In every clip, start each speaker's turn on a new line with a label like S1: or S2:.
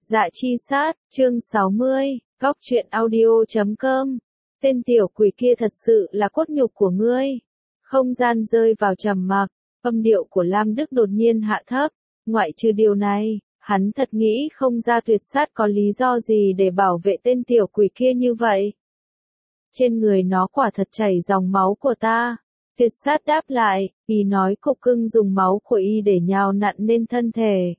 S1: Dạ chi sát, chương 60, góc truyện audio.com. Tên tiểu quỷ kia thật sự là cốt nhục của ngươi. Không gian rơi vào trầm mặc, âm điệu của Lam Đức đột nhiên hạ thấp. Ngoại trừ điều này, hắn thật nghĩ không ra Tuyệt Sát có lý do gì để bảo vệ tên tiểu quỷ kia như vậy. Trên người nó quả thật chảy dòng máu của ta. Tuyệt Sát đáp lại, y nói cục cưng dùng máu của y để nhào nặn nên thân thể.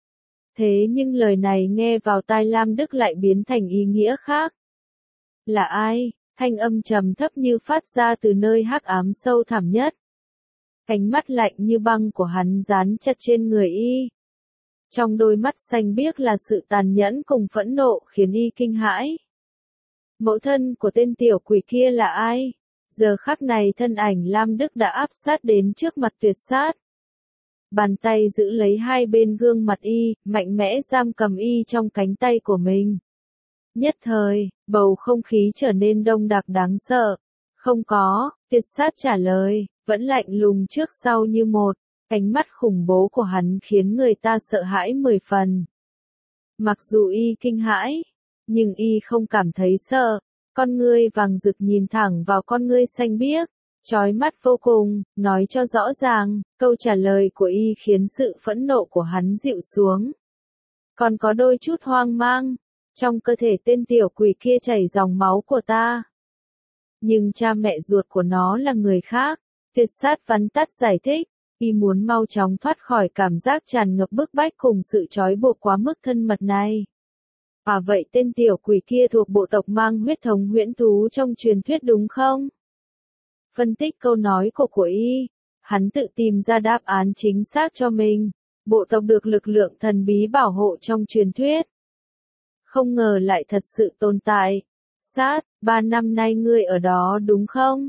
S1: Thế nhưng lời này nghe vào tai Lam Đức lại biến thành ý nghĩa khác. Là ai? Thanh âm trầm thấp như phát ra từ nơi hắc ám sâu thẳm nhất. Cánh mắt lạnh như băng của hắn dán chặt trên người y. Trong đôi mắt xanh biếc là sự tàn nhẫn cùng phẫn nộ khiến y kinh hãi. Mẫu thân của tên tiểu quỷ kia là ai? Giờ khắc này thân ảnh Lam Đức đã áp sát đến trước mặt Tuyệt Sát. Bàn tay giữ lấy hai bên gương mặt y, mạnh mẽ giam cầm y trong cánh tay của mình. Nhất thời, bầu không khí trở nên đông đặc đáng sợ. Không có, Tuyệt Sát trả lời, vẫn lạnh lùng trước sau như một. Ánh mắt khủng bố của hắn khiến người ta sợ hãi 10 phần. Mặc dù y kinh hãi, nhưng y không cảm thấy sợ. Con ngươi vàng rực nhìn thẳng vào con ngươi xanh biếc, chói mắt vô cùng, nói cho rõ ràng, câu trả lời của y khiến sự phẫn nộ của hắn dịu xuống. Còn có đôi chút hoang mang, trong cơ thể tên tiểu quỷ kia chảy dòng máu của ta. Nhưng cha mẹ ruột của nó là người khác, Tuyệt Sát vắn tắt giải thích, y muốn mau chóng thoát khỏi cảm giác tràn ngập bức bách cùng sự trói buộc quá mức thân mật này. À vậy tên tiểu quỷ kia thuộc bộ tộc mang huyết thống huyễn thú trong truyền thuyết đúng không? Phân tích câu nói của y, hắn tự tìm ra đáp án chính xác cho mình. Bộ tộc được lực lượng thần bí bảo hộ trong truyền thuyết. Không ngờ lại thật sự tồn tại. Sát, 3 năm nay ngươi ở đó đúng không?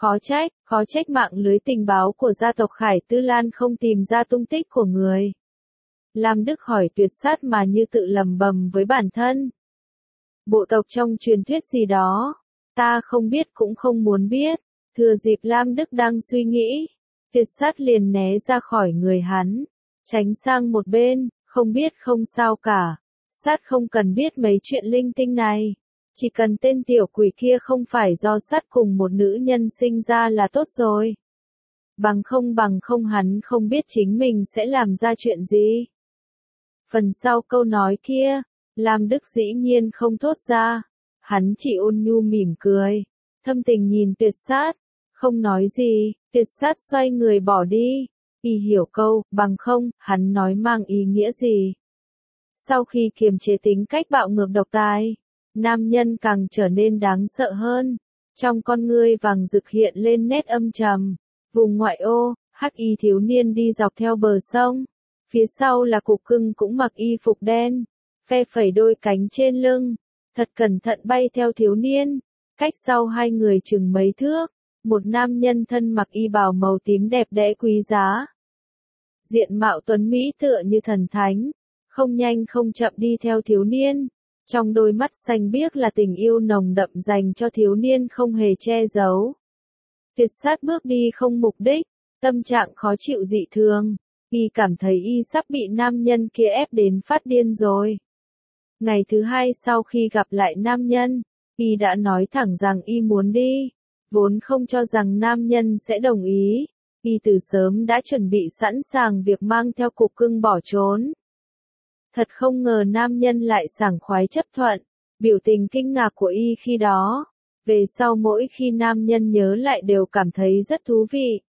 S1: Khó trách mạng lưới tình báo của gia tộc Khải Tư Lan không tìm ra tung tích của người. Lam Đức hỏi Tuyệt Sát mà như tự lầm bầm với bản thân. Bộ tộc trong truyền thuyết gì đó, ta không biết cũng không muốn biết. Thừa dịp Lam Đức đang suy nghĩ, Tuyệt Sát liền né ra khỏi người hắn, tránh sang một bên, không biết không sao cả. Sát không cần biết mấy chuyện linh tinh này, chỉ cần tên tiểu quỷ kia không phải do Sát cùng một nữ nhân sinh ra là tốt rồi. Bằng không hắn không biết chính mình sẽ làm ra chuyện gì. Phần sau câu nói kia, Lam Đức dĩ nhiên không thốt ra, hắn chỉ ôn nhu mỉm cười, thâm tình nhìn Tuyệt Sát, không nói gì. Tuyệt Sát xoay người bỏ đi, y hiểu câu, bằng không, hắn nói mang ý nghĩa gì. Sau khi kiềm chế tính cách bạo ngược độc tài, nam nhân càng trở nên đáng sợ hơn, trong con ngươi vàng rực hiện lên nét âm trầm. Vùng ngoại ô, hắc y thiếu niên đi dọc theo bờ sông, phía sau là cục cưng cũng mặc y phục đen, phe phẩy đôi cánh trên lưng, thật cẩn thận bay theo thiếu niên. Cách sau hai người chừng mấy thước, một nam nhân thân mặc y bào màu tím đẹp đẽ quý giá. Diện mạo tuấn mỹ tựa như thần thánh, không nhanh không chậm đi theo thiếu niên. Trong đôi mắt xanh biếc là tình yêu nồng đậm dành cho thiếu niên không hề che giấu. Tuyệt Sát bước đi không mục đích, tâm trạng khó chịu dị thường, y cảm thấy y sắp bị nam nhân kia ép đến phát điên rồi. Ngày thứ hai sau khi gặp lại nam nhân, y đã nói thẳng rằng y muốn đi, vốn không cho rằng nam nhân sẽ đồng ý, y từ sớm đã chuẩn bị sẵn sàng việc mang theo cục cưng bỏ trốn. Thật không ngờ nam nhân lại sảng khoái chấp thuận, biểu tình kinh ngạc của y khi đó, về sau mỗi khi nam nhân nhớ lại đều cảm thấy rất thú vị.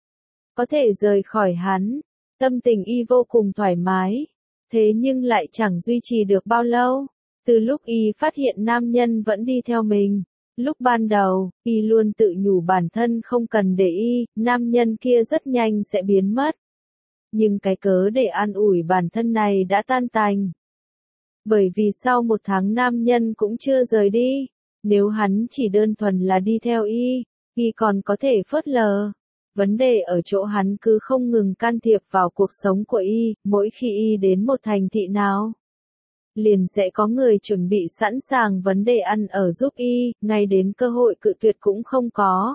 S1: Có thể rời khỏi hắn, tâm tình y vô cùng thoải mái, thế nhưng lại chẳng duy trì được bao lâu. Từ lúc y phát hiện nam nhân vẫn đi theo mình, lúc ban đầu, y luôn tự nhủ bản thân không cần để ý, nam nhân kia rất nhanh sẽ biến mất. Nhưng cái cớ để an ủi bản thân này đã tan tành. Bởi vì sau 1 tháng nam nhân cũng chưa rời đi, nếu hắn chỉ đơn thuần là đi theo y còn có thể phớt lờ. Vấn đề ở chỗ hắn cứ không ngừng can thiệp vào cuộc sống của y, mỗi khi y đến một thành thị nào, liền sẽ có người chuẩn bị sẵn sàng vấn đề ăn ở giúp y, ngay đến cơ hội cự tuyệt cũng không có.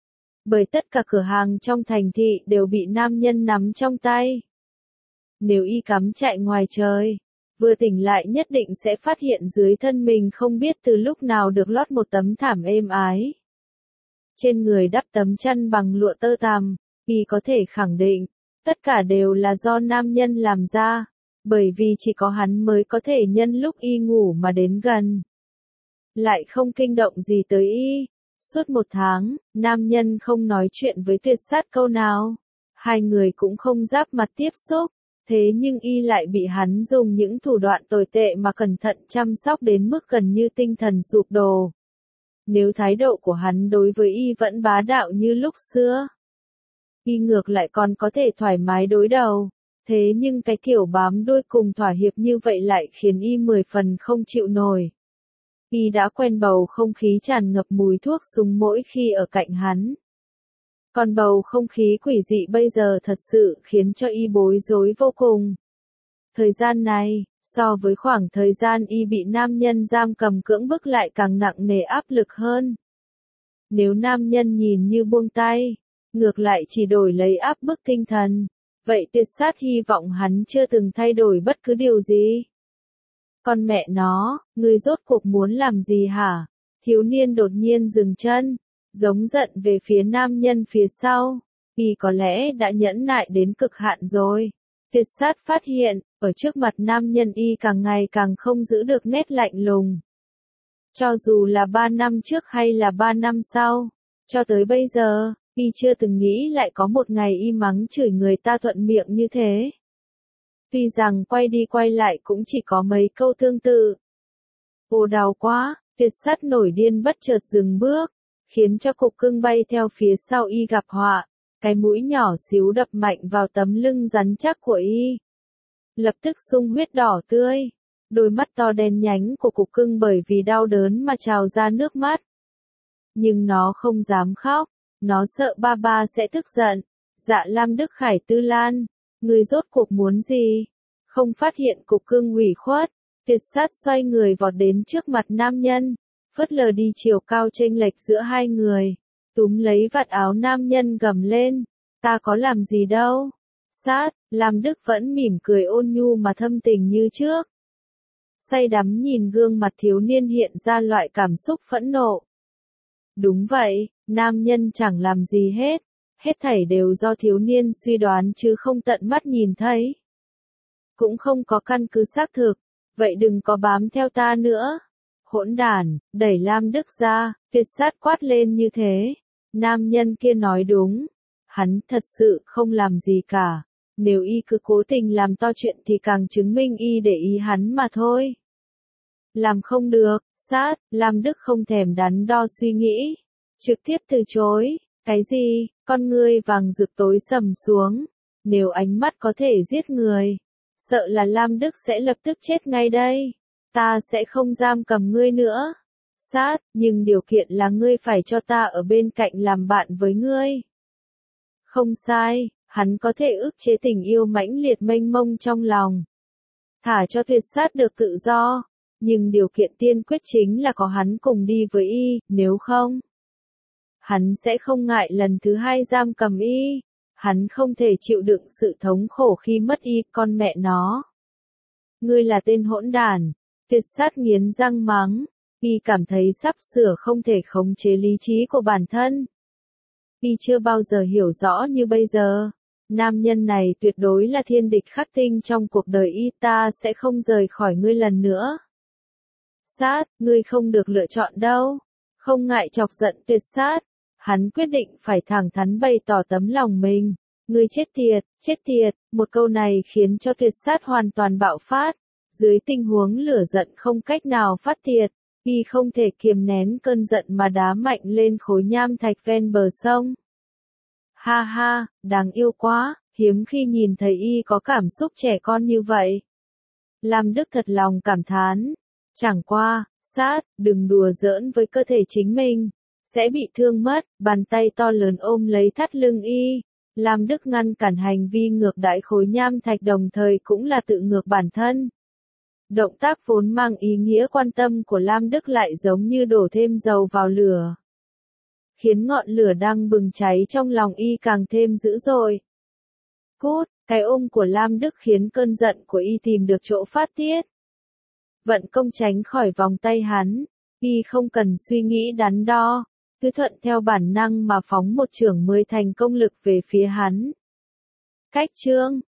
S1: Bởi tất cả cửa hàng trong thành thị đều bị nam nhân nắm trong tay. Nếu y cắm trại ngoài trời, Vừa tỉnh lại nhất định sẽ phát hiện dưới thân mình không biết từ lúc nào được lót một tấm thảm êm ái. Trên người đắp tấm chăn bằng lụa tơ tằm, y có thể khẳng định, tất cả đều là do nam nhân làm ra, bởi vì chỉ có hắn mới có thể nhân lúc y ngủ mà đến gần. Lại không kinh động gì tới y. Suốt 1 tháng, nam nhân không nói chuyện với Tuyệt Sát câu nào. Hai người cũng không giáp mặt tiếp xúc, thế nhưng y lại bị hắn dùng những thủ đoạn tồi tệ mà cẩn thận chăm sóc đến mức gần như tinh thần sụp đổ. Nếu thái độ của hắn đối với y vẫn bá đạo như lúc xưa, y ngược lại còn có thể thoải mái đối đầu. Thế nhưng cái kiểu bám đuôi cùng thỏa hiệp như vậy lại khiến y 10 phần không chịu nổi. Y đã quen bầu không khí tràn ngập mùi thuốc súng mỗi khi ở cạnh hắn. Còn bầu không khí quỷ dị bây giờ thật sự khiến cho y bối rối vô cùng. Thời gian này, so với khoảng thời gian y bị nam nhân giam cầm cưỡng bức lại càng nặng nề áp lực hơn. Nếu nam nhân nhìn như buông tay, ngược lại chỉ đổi lấy áp bức tinh thần, vậy Tuyệt Sát hy vọng hắn chưa từng thay đổi bất cứ điều gì. Con mẹ nó, ngươi rốt cuộc muốn làm gì hả? Thiếu niên đột nhiên dừng chân, giống giận về phía nam nhân phía sau. Y có lẽ đã nhẫn nại đến cực hạn rồi. Tuyệt Sát phát hiện, ở trước mặt nam nhân y càng ngày càng không giữ được nét lạnh lùng. Cho dù là 3 năm trước hay là 3 năm sau, cho tới bây giờ, y chưa từng nghĩ lại có một ngày y mắng chửi người ta thuận miệng như thế. Tuy rằng quay đi quay lại cũng chỉ có mấy câu tương tự. Ồ đau quá, Tuyệt Sát nổi điên bất chợt dừng bước, khiến cho cục cưng bay theo phía sau y gặp họa, cái mũi nhỏ xíu đập mạnh vào tấm lưng rắn chắc của y. Lập tức sung huyết đỏ tươi, đôi mắt to đen nhánh của cục cưng bởi vì đau đớn mà trào ra nước mắt. Nhưng nó không dám khóc, nó sợ ba ba sẽ tức giận. Dạ Lam Đức Khải Tư Lan, ngươi rốt cuộc muốn gì? Không phát hiện cục cưng ủy khuất, Tuyệt Sát xoay người vọt đến trước mặt nam nhân, phớt lờ đi chiều cao chênh lệch giữa hai người, túm lấy vạt áo nam nhân gầm lên, ta có làm gì đâu. Sát, Lam Đức vẫn mỉm cười ôn nhu mà thâm tình như trước. Say đắm nhìn gương mặt thiếu niên hiện ra loại cảm xúc phẫn nộ. Đúng vậy, nam nhân chẳng làm gì hết. Hết thảy đều do thiếu niên suy đoán chứ không tận mắt nhìn thấy. Cũng không có căn cứ xác thực, vậy đừng có bám theo ta nữa. Hỗn đản, đẩy Lam Đức ra, Tuyệt Sát quát lên như thế. Nam nhân kia nói đúng, hắn thật sự không làm gì cả. Nếu y cứ cố tình làm to chuyện thì càng chứng minh y để ý hắn mà thôi. Làm không được, Sát, Lam Đức không thèm đắn đo suy nghĩ, trực tiếp từ chối. Cái gì? Con ngươi vàng rực tối sầm xuống. Nếu ánh mắt có thể giết người, sợ là Lam Đức sẽ lập tức chết ngay đây. Ta sẽ không giam cầm ngươi nữa. Sát, nhưng điều kiện là ngươi phải cho ta ở bên cạnh làm bạn với ngươi. Không sai, hắn có thể ức chế tình yêu mãnh liệt mênh mông trong lòng. Thả cho Tuyệt Sát được tự do, nhưng điều kiện tiên quyết chính là có hắn cùng đi với y, nếu không, hắn sẽ không ngại lần thứ hai giam cầm y. Hắn không thể chịu đựng sự thống khổ khi mất y, con mẹ nó. Ngươi là tên hỗn đản. Tuyệt Sát nghiến răng mắng. Y cảm thấy sắp sửa không thể khống chế lý trí của bản thân. Y chưa bao giờ hiểu rõ như bây giờ. Nam nhân này tuyệt đối là thiên địch khắc tinh trong cuộc đời y, ta sẽ không rời khỏi ngươi lần nữa. Sát, ngươi không được lựa chọn đâu. Không ngại chọc giận Tuyệt Sát. Hắn quyết định phải thẳng thắn bày tỏ tấm lòng mình. Ngươi chết tiệt, một câu này khiến cho Tuyệt Sát hoàn toàn bạo phát. Dưới tình huống lửa giận không cách nào phát tiệt, y không thể kiềm nén cơn giận mà đá mạnh lên khối nham thạch ven bờ sông. Ha ha, đáng yêu quá, hiếm khi nhìn thấy y có cảm xúc trẻ con như vậy. Lam Đức thật lòng cảm thán. Chẳng qua, Sát, đừng đùa giỡn với cơ thể chính mình. Sẽ bị thương mất, bàn tay to lớn ôm lấy thắt lưng y. Lam Đức ngăn cản hành vi ngược đãi khối nham thạch đồng thời cũng là tự ngược bản thân. Động tác vốn mang ý nghĩa quan tâm của Lam Đức lại giống như đổ thêm dầu vào lửa, khiến ngọn lửa đang bừng cháy trong lòng y càng thêm dữ dội. Cút, Cái ôm của Lam Đức khiến cơn giận của y tìm được chỗ phát tiết. Vận Công tránh khỏi vòng tay hắn, y không cần suy nghĩ đắn đo, cứ thuận theo bản năng mà phóng một chưởng 10 thành công lực về phía hắn. Cách chương